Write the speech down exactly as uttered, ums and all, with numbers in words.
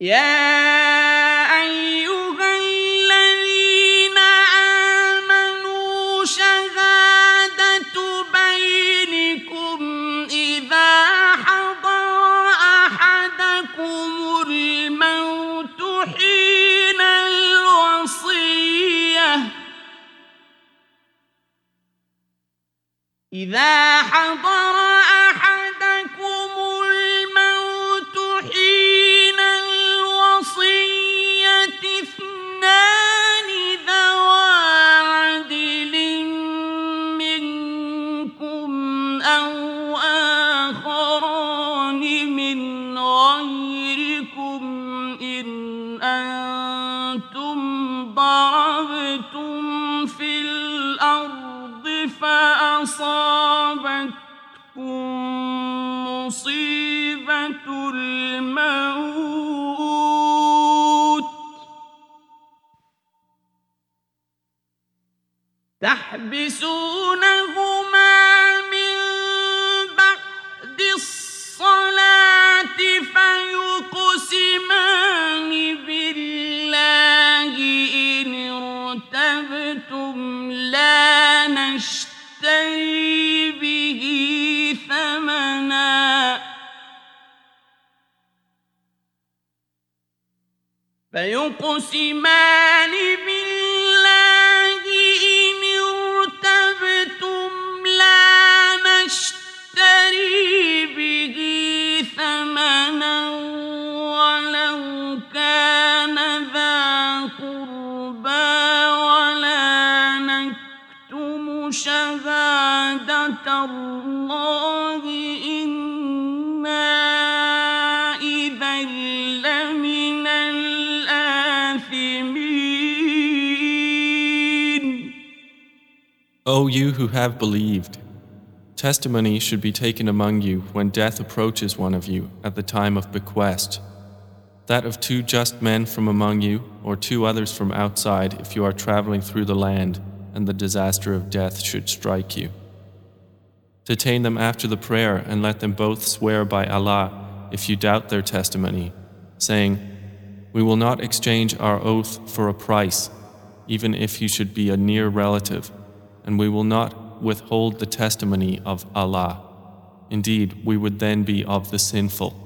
يا أيها الذين آمنوا شهادة بينكم إذا حضر أحدكم الموت حين الوصية إذا حضر أحدكم الموت حين الوصية اثنان ذوى عدل منكم أو آخران من غيركم إن أنتم ضربتم في الأرض فأصابتكم مصيبة الموت تحبسونهما من بعد الصلاة فيقسمان بالله إن ارتبتم لا نشتري به ثمنا فيقسمان بالله إن ارتبتم لا نشتري به ثمنا ولو كان ذا قربى ولا نكتم شهادة الله إنا إذا لمن الآثمين. O you who have believed, testimony should be taken among you when death approaches one of you at the time of bequest, that of two just men from among you or two others from outside if you are traveling through the land and the disaster of death should strike you. Detain them after the prayer and let them both swear by Allah if you doubt their testimony, saying, "We will not exchange our oath for a price, even if you should be a near relative, and we will not withhold the testimony of Allah. Indeed, we would then be of the sinful."